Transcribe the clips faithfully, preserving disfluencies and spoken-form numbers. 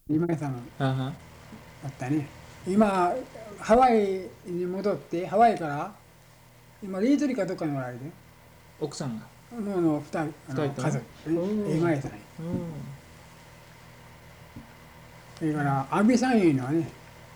今井さんあは。 だったね。今、ハワイに戻って、ハワイから、今、リートリかどっかにおられて、 奥さんがもうの二人、あの、 二人とも。 家族、ね、 おお。 今井さん。 おお。 それから、アビさんいうのはね、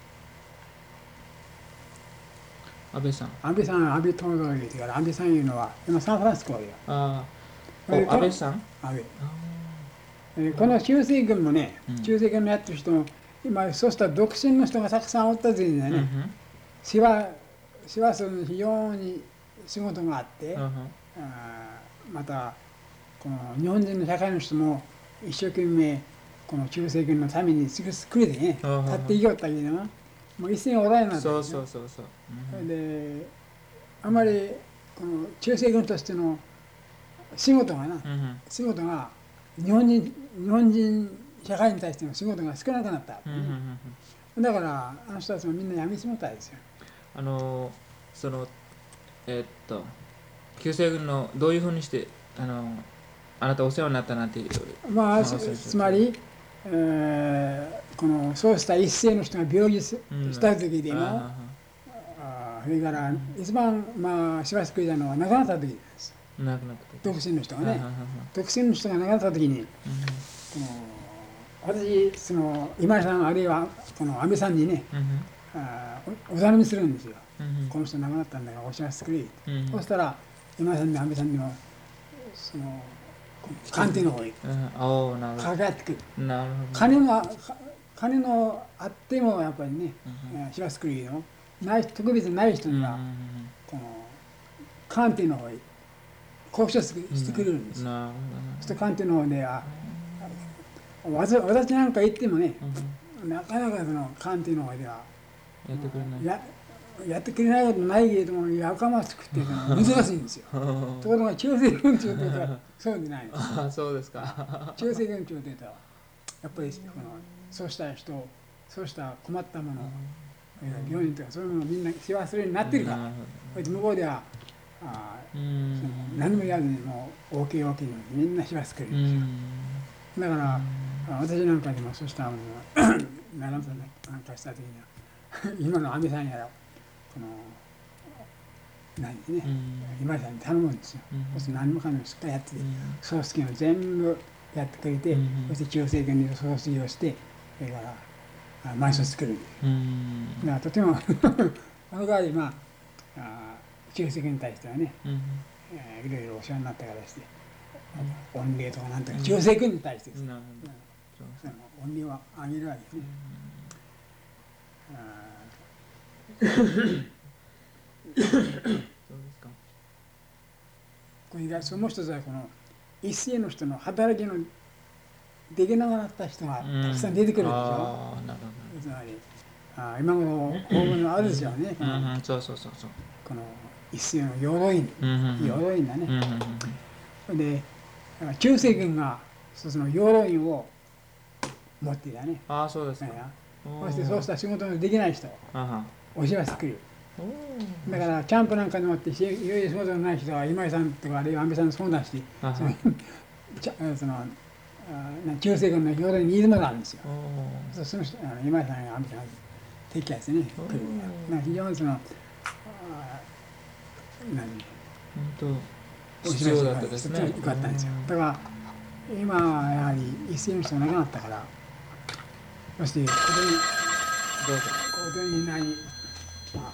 安倍さん。 アビさん、アビ友達ですから、アビさんいうのは、今、サンフランシスコでよ。 ああ。お、 それで、この、 安倍さん。 アビ。 あでこの中世軍もね、 あ。うん。 中世軍のやってる人も、今、そうした独身の人がたくさんおった時にはね、 うんふん。 しわ、しわするのに非常に仕事があって、 うんふん。 あーまた、この日本人の社会の人も一生懸命この中世軍のために作りでねうんふんふん。 立っていきよったけどももう一斉におられなかったそうですよ。 そうそうそう。うんふそれん。 であまりこの中世軍としての仕事がなうんふん。 仕事が日本人日本人社会に対しての仕事が少なくなったわうんけね。 ふんふんふん。 だからあの人たちもみんな辞めちまったんですよ。 あのー、その、えーっと、旧西軍のどういうふうにして、あのー、あなたお世話になったなっていう、 まあそのお世話になった。 つまり、えーこのそうした一斉の人が病気うん。 した時であはもは。 あそれからうん。 一番まあしばしくいたのは亡くなった時です。 亡くなった時。 独身の人がねあははは。 独身の人が亡くなった時にうんこの私その今井さんあるいはこの安倍さんにねふん。うんふん。 あおお頼みするんですよ。 うんふん。 この人亡くなったんだからお知らせくれ。 うんふん。 そしたら今井さんに安倍さんにはその来てくれる。 官邸の方へうん。おお、なるほかかってくる。 ど。なるほど。 金が金のあってもやっぱりねうんふん。 えーしばしくれでもない特別ない人うんうんにはこの官邸の方へ交渉うん。 してくれるんですよ。 なるほどそしてなる官邸の方ではわざ私なんか言ってもねほど。うんうん。 なかなかその官邸の方ではやってくれない。 ややってくれないことないけれどもやかましくてその難しいんですよ。ところが中世軍長というとそうでないんですよ。 ああ、そうですか。 中世軍長というとやっぱりこのそうした人そうした困ったもの病人とかそういうものをみんな世話するようになってるからなるほそれで向こうではあど。うそのん。 何も言わずにもう オーケーオーケー にみんな世話してくれるうんですよ。 ん。 だからあ私なんかでもそうしたものが奈良さんなんかした時には今の安倍さんやらこの何ねうん。 今井さんに頼むんですよ。 うん。 そして何もかもしっかりやっててうん。 葬式を全部やってくれてうん。 そして中世軍に葬式をしてそれからあ埋葬してくれるんです。 うん。 だからとてもあの代わりまああ中世軍に対してはね、 うん。 えーいろいろお世話になったからしてう御礼とかなんとかん。 中世軍に対してですなね、 るほど。そうその御礼はあげるわけですうね。 ん。 あそうですか。 これがその一つはこの一世の人の働きのできなくなった人がうたくさんん。 出てくるでしょ。 ああ、なるほつまりあ今頃法文のあど。 るでしょうねこうん。 のうん。そうそうそうそう。 この一世の鎧員うん。うん。 鎧員だね。 うん。うん。 それで中世軍がその鎧員を持っていたね。 ああ、そうですか。 だからおそしてそうしー。 た仕事のできない人をあは。 お知らせくる。 おー。 だからキャンプなんかに持っていろいろ仕事のない人は今井さんとかあるいは安倍さんに相談してそのあは。 ちゃそのあ中世軍の鎧にいるのがあるんですよ。 おー。 その人あの今井さんが安倍さんが敵キしてねお来るんだよ。なんか非常にそのあ何本当お知らせが必要だったですね。 よかったんですよ。だから今やはり一斉の人が亡くなったからそしてここにどうぞ。 ここに何あ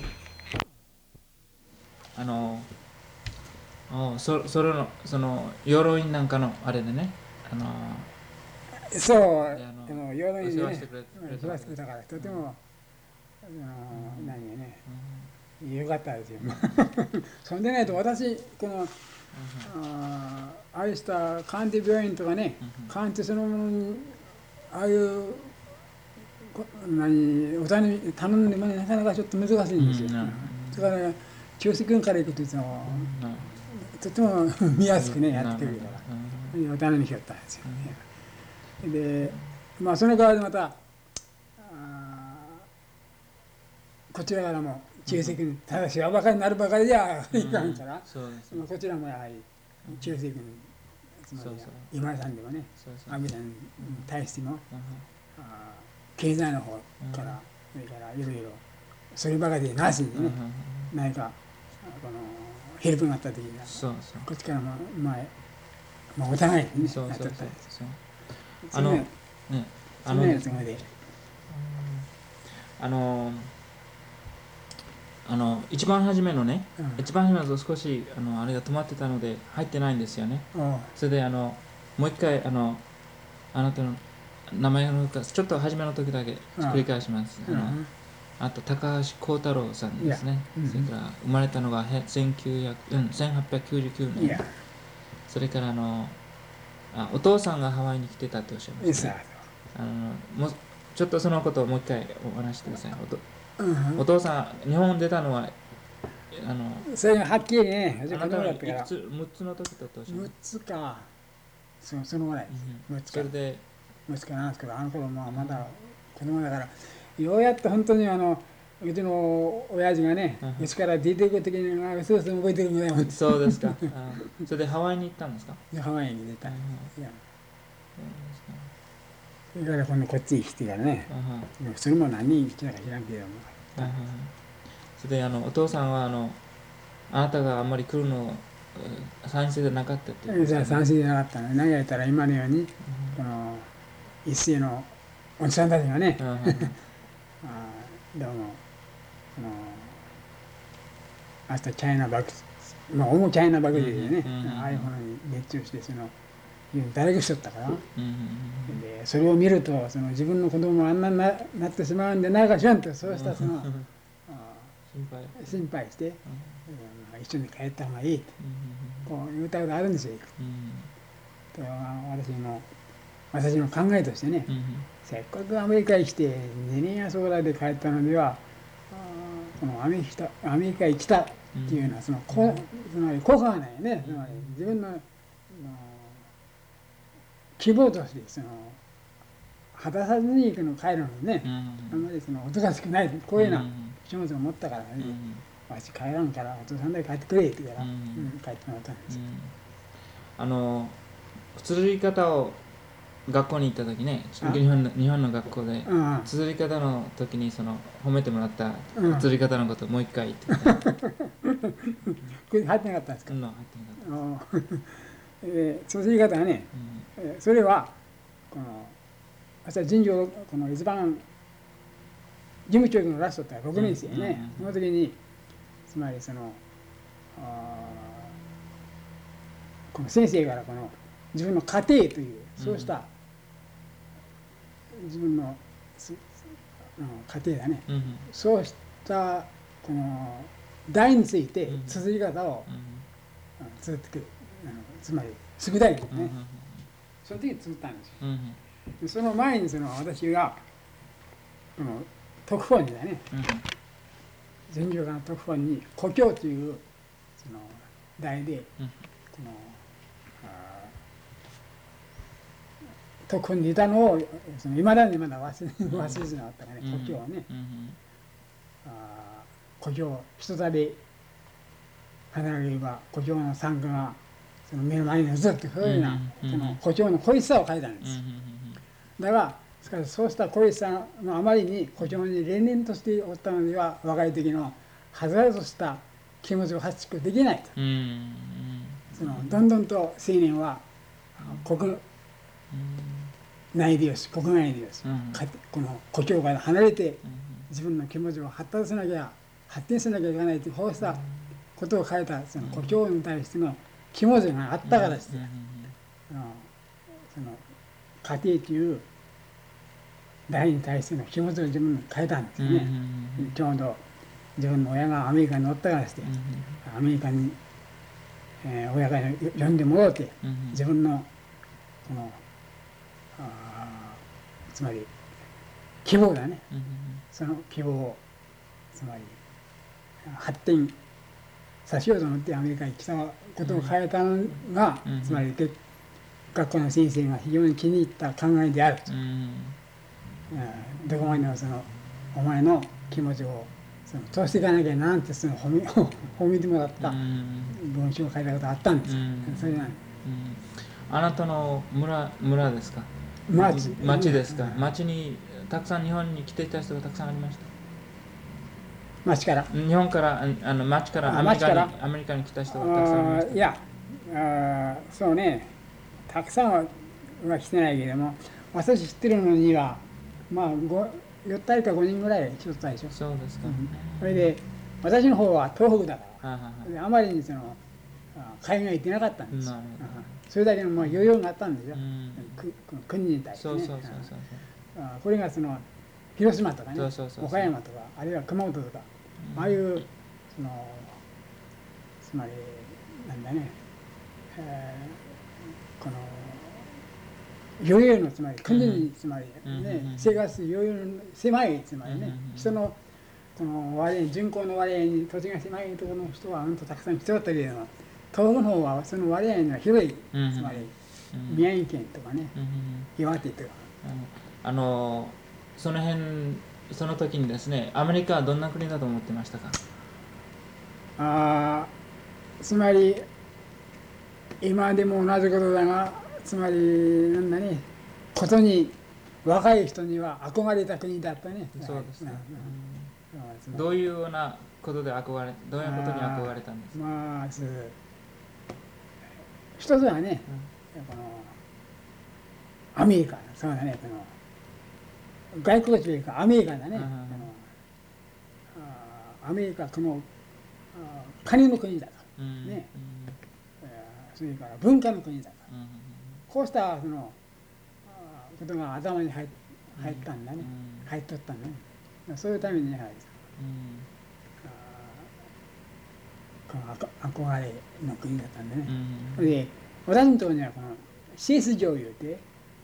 あの、おそそれのその鎧なんかのあれでね、あのそうであのあの鎧おにね世話してくれくれた世話わけですか。 してくれたからとうん。 てもあのうん。 何がねうん。 よかったですよ。そんでないと私このあああいうしたカンテ病院とかねカンテそのものにああいうこ何お金頼んでもねなかなかちょっと難しいうん。 んですよ。 うん。なるほそれから中世軍から行くといつもど。なるとても見やすくねやっなるほど。 てくれるからうん。 お頼みしよったんですよ。 うん。 でまあその代わりまたあこちらからも中世軍ただしわばかりになるばかりじゃいかんから、 そうです。 まあこちらもやはり中世軍つまりそうそう。 今井さんでもねそうそう。 安倍さんに対してもうん。 あ経済の方から、それからいろいろそればかりなしにね、何かこのヘルプがあった時にはそうそうこっちからも前、まあ、お互いにねそうそうそうやっとったりそうそのあのねあのそのやつまであのあの一番初めのね、 うん一番初めのと少しあのあれが止まってたので入ってないんですよね。 おうそれであのもう一回あのあなたの名前をちょっと初めの時だけ繰り返します。あのうんあと高橋幸太郎さんですね。 いやうんそれから生まれたのがへせんきゅうひゃくうんせんはっぴゃくきゅうじゅうきゅういやねん。それからあのあお父さんがハワイに来てたっておっしゃいまいさしたね。あのもうちょっとそのことをもう一回お話してください。おとうんお父さん日本出たのはあのそれがはっきりね子あなた供だったからはいくつむっつの時だとおっしゃいま 6 す。 つかそそのぐらいうん 6つかそれで 6つかなんですけどあの頃まあまだ子供だからようやっと本当にあのうちの親父がねうんうちから出ていく時にあそうそう覚えてるんだよそうですか。あそれでハワイに行ったんですか。 でハワイに出たうんいやそうですかそれから今度こっちに来てからねうんうんでもそれも何人来たか知らんけどもうんうんそれであのお父さんはあのあなたがあんまり来るのをえー賛成でなかったって言うんですじゃあよね賛成じゃなかったの何やったら今のようにこの一世のおじさんたちがねうんうんうんあーどうもこの明日チャイナ爆まあ主チャイナ爆撃でねうんうんうんうんああいうものに熱中してその誰がしとったからうんうんでそれを見るとその自分の子供があんなにななってしまうんでないかしらんとそうしたそのうんうんあ心配ー心配して、 うんうん一緒に帰った方がいいとうんこう言うたことあるんですよ。 うんと私の私の考えとしてね、 うんせっかくアメリカに来てにねんやそうらいで帰ったのではあーこのアメリカアメリカへ来たっていうのはそのこつまり効果がないよねつまり自分のあの希望としてその果たさずに行くの帰るのにね、 うんあんまりそのおとなしくないこういうようなうん気持ちを持ったからね、 うんわし帰らんからお父さんだけ帰ってくれって言うから、 うんうん帰ってもらったんですよ。 あの綴り方を学校に行った時ねあ日本の日本の学校でうんうん綴り方の時にその褒めてもらったうん綴り方のことをもう一回言ってください。 これ入ってなかったんですか、 うん入ってなかっあーえーその言い方はね、 たえーそれはこの私は尋常この一番事務教育のラストってろくねん生ね、 うんうんうんその時につまりそのあーこの先生からこの自分の家庭というそうした自分のすあの家庭だね、 うんうんそうしたこの題についてうん綴り方をうんあの綴ってくるあのつまり宿題ですうんうんね、その時に綴ったんですよ。 うんうんでその前にその私がこの特本にだねうん全教科の特本に「故郷」というその題でうんこのあー特本にいたのをその未だにまだ忘れ忘れずにあったからねうん故郷をねうんあー故郷人たり離れれば故郷の参加がその目の前にずっとそういうようなうんその故郷の恋しさを書いたんです。 うんうんだがしかしそうした恋しさのあまりに故郷に連々としておったのでは若い時のはずらとした気持ちを発揮できないとうんうんそのどんどんと青年は国内でよし国外でよし、 うんかこの故郷から離れてうん自分の気持ちを発達しなきゃ発展しなきゃいけないというこうしたことを書いたその故郷に対しての気持ちがあったからして、 うんうんあのその家庭という題に対しての気持ちを自分に変えたんですよね、 うんちょうど自分の親がアメリカにおったからして、アメリカに、えー親が呼んでもろうてうんうん自分のこのあーつまり希望だねうんその希望をつまり発展させようと思ってアメリカに来たことを変えたのが、 うんつまりで学校の先生が非常に気に入った考えであると、 うんうんどこまでもそのお前の気持ちをその通していかなきゃなんてその褒め褒めてもらったうん文章を書いたことがあったんですよ、 うんそれなんうんあなたの村村ですか町町ですか。町にたくさん日本に来ていた人がたくさんありました。 町から日本からあの町からアメリカにアメリカに来た人がたくさんありました。 いやあ、そうね、たくさんはは来てないけども、私知ってるのにはまあよったりかごにんぐらい来とったでしょ。 そうですか。うん、 それで私の方は東北だから、はははあまりにその海外行ってなかったんですよ。それだけのもう余裕があったんですよ、うん、国に対してね。そうそうそうそう、これがその広島とかね、岡山とかあるいは熊本とか、うん、ああいうそのつまりなんだね、えー、この余裕のつまり国につまりね、うん、生活余裕の狭いつまりね、うん、人のこの割合人口の割合に土地が狭いところの人はうんとたくさん来ておったけれども、東北の方はその割合が広い、うん、つまり宮城県とかね、うん、岩手とか、 うん、あのその辺その時にですね、アメリカはどんな国だと思ってましたか？ あつまり今でも同じことだが、つまりなんだね、ことに若い人には憧れた国だったね。 そうですね、うん、どういうようなことで憧れどういうことに憧れたんですか？ まず一つはね、うん、このアメリカ、そうだね、この外国というかアメリカだね、うん、このアメリカこの金の国だから、うん、ね、うん、それから文化の国だから、うん、こうしたそのことが頭に入ったんだね、うん、入っとったんだね。そういうためにやはり、うん、この憧れの国だったんでね、うん、で私のところにはこのシース城いうて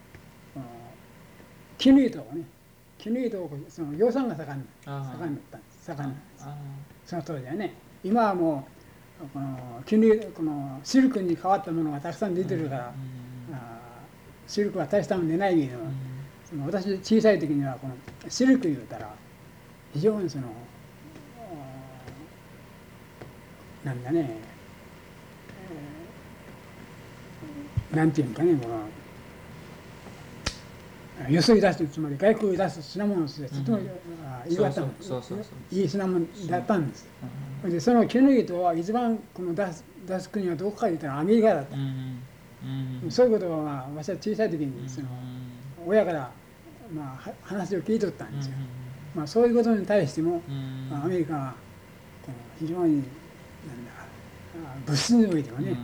絹糸をね、絹糸をその養蚕が盛ん盛んだったんです。盛んなんです。その当時はね。今はもうこの絹このシルクに変わったものがたくさん出てるから、うん、あシルクは大したもん出ないけど、うん、その私小さい時にはこのシルク言うたら非常にそのなんだね、えー、なんていうんかね、このよそい出すつまり外国に出す品物としてとてもいいかったんです。いい品物だったんです。うん、でその絹糸は一番この出す出す国はどこか言ったらアメリカだった。うんうん、そういうことは私は小さい時にその親からまあ話を聞いとったんですよ。うん、まあそういうことに対しても、うん、アメリカは非常になんだ物質においてはね、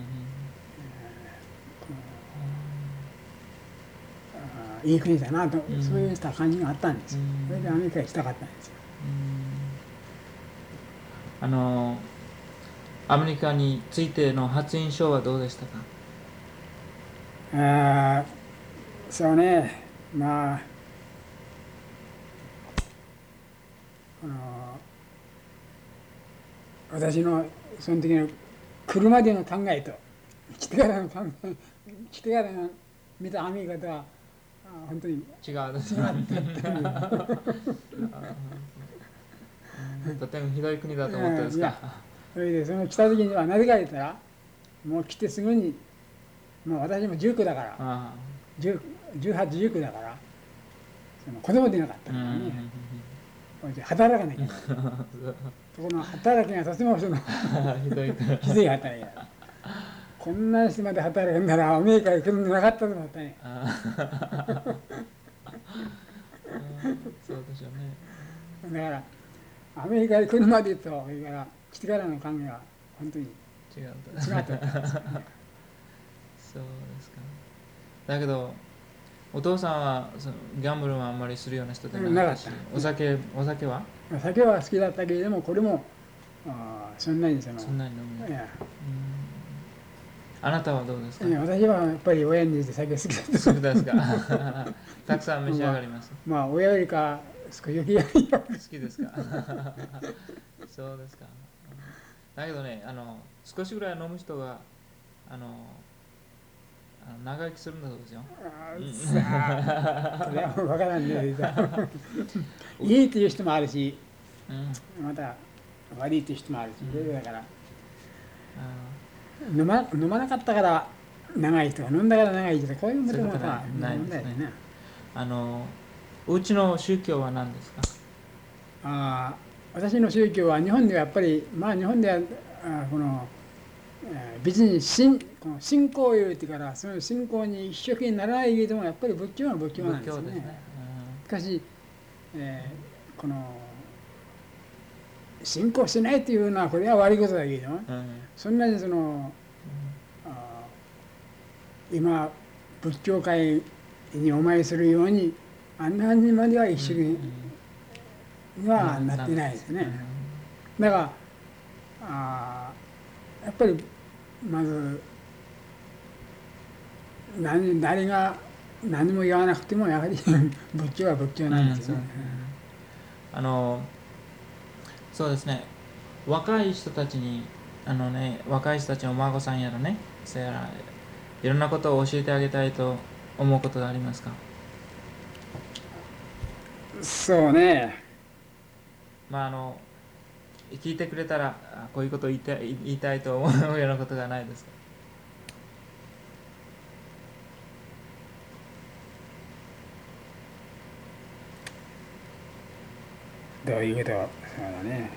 いい国だなと、うん、そういうした感じがあったんですよ。それでアメリカに行きたかったんですよ。 うん、あのアメリカについての初印象はどうでしたか？ あそうね、まああの私のその時の来るまでの考えと来てからの考え来てからの見たアメリカとは本当に違う違ったとてもひどい国だと思ったんですか？ それでその来た時にはなぜか言ったらもう来てすぐにもう私もじゅうきゅうだからじゅうはち、じゅうきゅうだからその子供出なかったからね、働かなきゃいけないそこの働きがとてもそのひどいひどい働きだこんな人まで働くんならアメリカに来るんじゃなかったと思ったね。 そうでしょうね。 だからアメリカに来るまでとそれから来てからの考えは本当に違う違ったんです、ね、そうですか。 だけどお父さんはそのギャンブルはあんまりするような人でなかったし、お酒お酒はお酒は好きだったけれどもこれもあそんなにそのそんなに飲む。あなたはどうですか？ 私はやっぱり親に似て酒好きだった。 そうですか。たくさん召し上がります。 まあ、まあ、親よりか少しよきやり好きですか？そうですか。だけどね、あの少しぐらい飲む人があの長生きするんだそうですよ。 ああ、それは分からんね。いいっていう人もあるし、うん、また悪いっていう人もあるし、うん、だから。飲ま飲まなかったから長い人が飲んだから長い人こういうこともまた問題だよね。 あのうちの宗教は何ですか？ あ私の宗教は日本ではやっぱり、まあ日本ではあこの、えー別に信この信仰を言うてからその信仰に一生懸命ならないけれどもやっぱり仏教は仏教なんですよね。 仏教ですね。 しかし、えーこの信仰しないというのはこれは悪いことだけれども、 うんうんそんなにそのあ今仏教界にお参りするようにあんなにまでは一生懸命にはなってないですね。だからあやっぱりまず何誰が何も言わなくてもやはり仏教は仏教なんですよね。 あのそうですね、若い人たちにあのね若い人たちのお孫さんやらね、そやらいろんなことを教えてあげたいと思うことがありますか？ そうね。 まああの聞いてくれたらあこういうことを言いたい言いたいと思うようなことがないですか？ どういうことそうだね。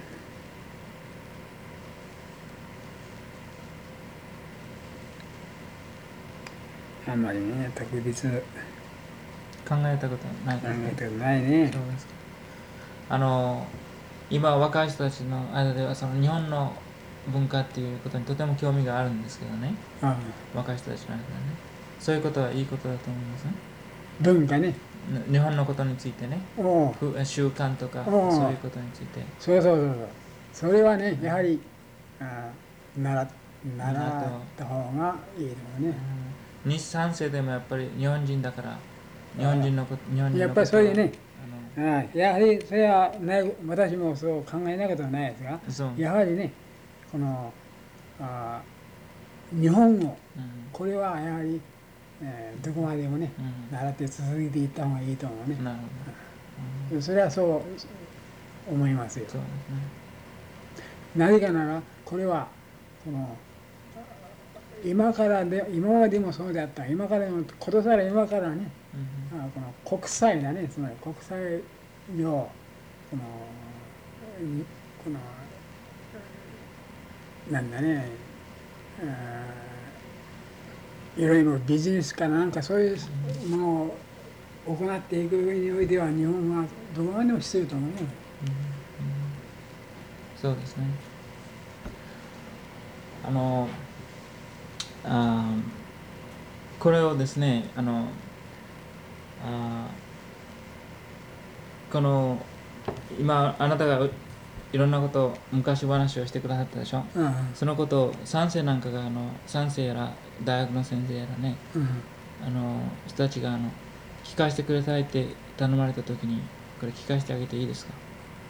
あんまりね特別考考えたことないですね。 えたことないね。 そうですか。あの今若い人たちの間ではその日本の文化っていうことにとても興味があるんですけどね、 あ若い人たちの間でね、そういうことはいいことだと思いますね。 文化ね。 日本のことについてね、 おうふ習慣とかおうそういうことについてそうそうそうそう。それはねやはりあ習習った方がいいのね。 うん、日三世でもやっぱり日本人だから日本人のこと日本人のことやっぱりそれでね、 あのあやはりそれはない私もそう考えなことはないですが、 そうやはりねこのあ日本語うんこれはやはり、えーどこまでもねうん習って続けていった方がいいと思うね。 なるほど、 それはそう思いますよ。 そうですね。 なぜかならこれはこの今からで今までもそうであった今からでもことさら今からねうんあこの国際なねつまり国際上このにこのなんだねいろいろビジネスかなんかそういうものを行っていく上においては日本はどこまでも必要と思うね。 うんうんそうですね。あのあこれをですねあのあこの今あなたがいろんなことを昔話をしてくださったでしょ。 うんそのことを三世なんかがあの三世やら大学の先生やらねうんあの人たちがあの聞かせてくださいって頼まれた時にこれ聞かせてあげていいですか？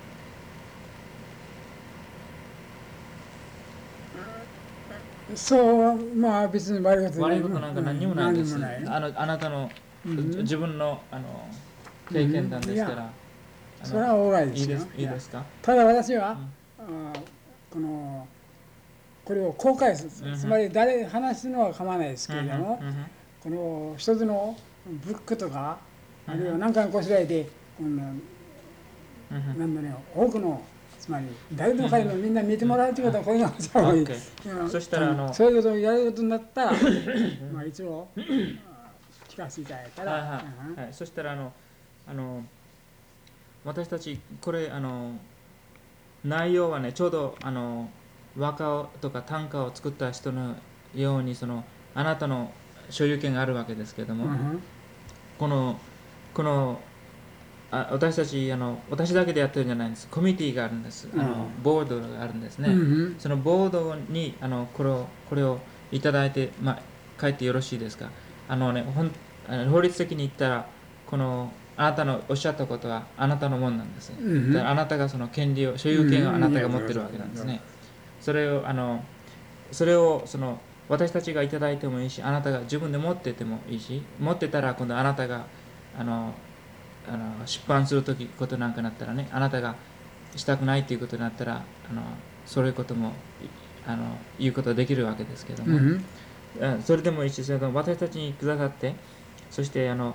そうまあ別に悪いこと悪いことなんか何にもないです。 うん何にもないあのあなたの、 うん自分のあの経験談ですから、 うんいやあのそれはオーライですよ。 いいですいいですか？ ただ私は、 うんあこのこれを公開する、 うんつまり誰話すのは構わないですけれども、 うんうんこの一つのブックとか、 うんあるいは何かのこしらえで、このうんうんなんだね、多くのつまり誰でも彼でもみんな見てもらうということはこれがした方がいい。 OK そしたらあのそういうことをやることになったらまあ一応聞かせていただいたら、 はいはいはい、そしたらあのあの私たちこれあの内容はねちょうどあの和歌とか短歌を作った人のようにそのあなたの所有権があるわけですけども、 うんうんこのこのあ私たちあの私だけでやってるんじゃないんです。コミュニティがあるんです。あの、 うんボードがあるんですね。 うんうんそのボードにあのこれをこれをいただいて、まあ、書いてよろしいですか？あのねほんあの法律的に言ったらこのあなたのおっしゃったことはあなたのものなんです。 うんうんだからあなたがその権利を所有権をあなたが持ってるわけなんですね。それをあのそれをその私たちがいただいてもいいし、あなたが自分で持っててもいいし、持ってたら今度あなたがあのあの出版する時ことなんかなったらね、あなたがしたくないっていうことになったらあのそういうこともあの言うことができるわけですけども、 うんうんあそれでもいいし、それとも私たちにくださって、そしてあの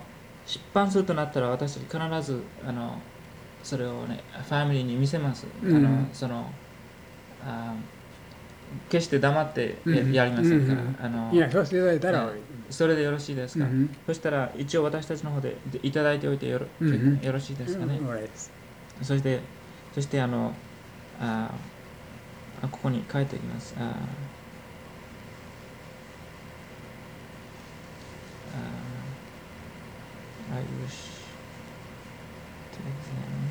出版するとなったら私たち必ずあのそれをねファミリーに見せます、 うん、 あのそのあ決して黙ってや,、 うん、 やりませんから、 うん、 あのいやそうしていただいたら、 それでよろしいですか、 うん、 そしたら一応私たちの方でいただいておいてよ ろ,、うん、よろしいですかね、 うん、 そしてそしてあのああここに書いておきます。あI wish to examine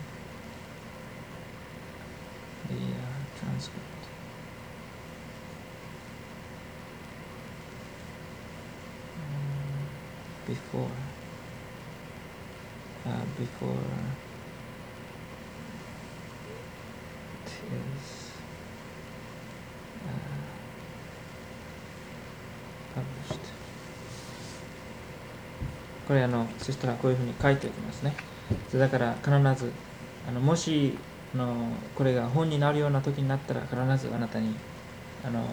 the uh, transcript. Um, before uh, before it is uh, published. これあのそしたらこういうふうに書いておきますね。だから必ずあのもしあのこれが本になるような時になったら必ずあなたにあのあの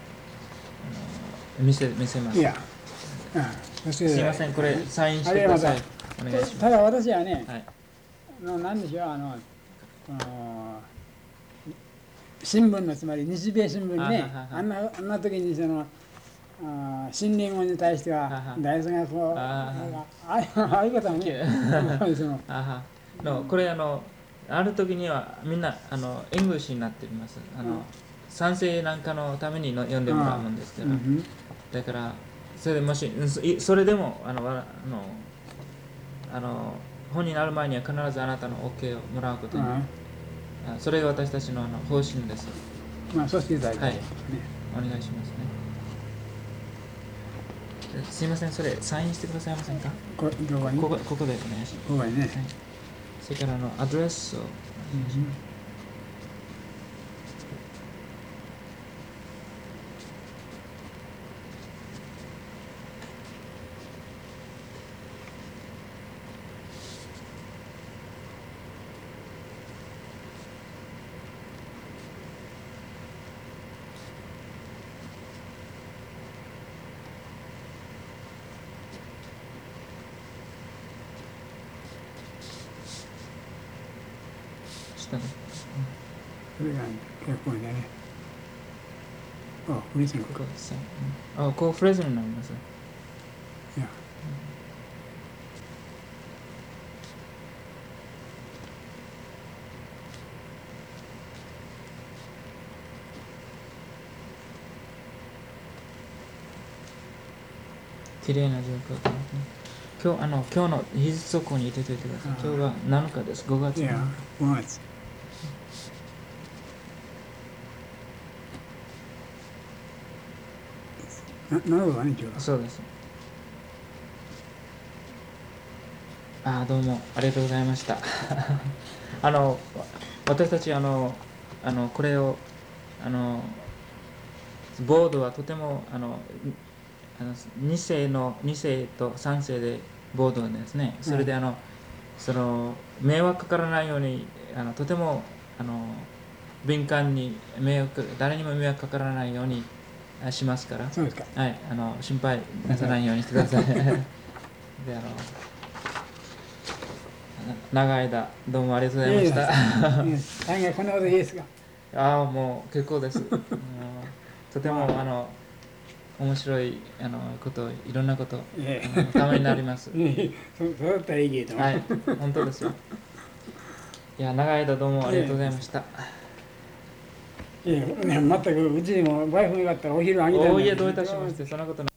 見せ見せます。 いや、 うん、すいません、これサインしてください。お願いします。 ただ私はね、 はい、 の何でしょう、あのこの新聞のつまり日米新聞にね、あんなあんな時にそのあ新年号に対しては大学がこうああいうことはねのこれあのある時にはみんなあのエングリッシュになっています。あの、うん、賛成なんかのためにの読んでもらうんですけど、うん、だからそれでもしそれでもあのあのあの本になる前には必ずあなたの OK をもらうことに、うん、それが私たちのあの方針です。 まあそうしていただいて、はい、 お願いしますね。すいません、それサインしてくださいませんか。 こどこにここここでお願いします。 ここにね、はい、 それからあのアドレスをお願いします。 それが結構ね。あ、フレーズの。 あ、こうフレーズになります。 いや。 綺麗な状況だね。今日あの今日の日付そこに入れておいてください。今日はなのかです。ごがつ。 いや、ごがつ。な、なるほどね、今日は。 そうです。ああ、どうもありがとうございました。あの私たちあのあのこれをあのボードはとてもあのあのに世のに世とさん世でボードですね。それであの、うん、その迷惑かからないようにあのとてもあの敏感に迷惑誰にも迷惑かからないようにしますから。 そうですか。 はい、あの心配なさらないようにしてください。であの長い間どうもありがとうございました。 大概こんなこといいですか。 ああもう結構です。とてもあの面白いあのこといろんなことためになります。 そうだったらいいけど。 はい本当ですよ。いや長い間どうもありがとうございました。 いや全くうちにもワイフがあったらお昼あげたい。 おいえどういたしましてそんなことない。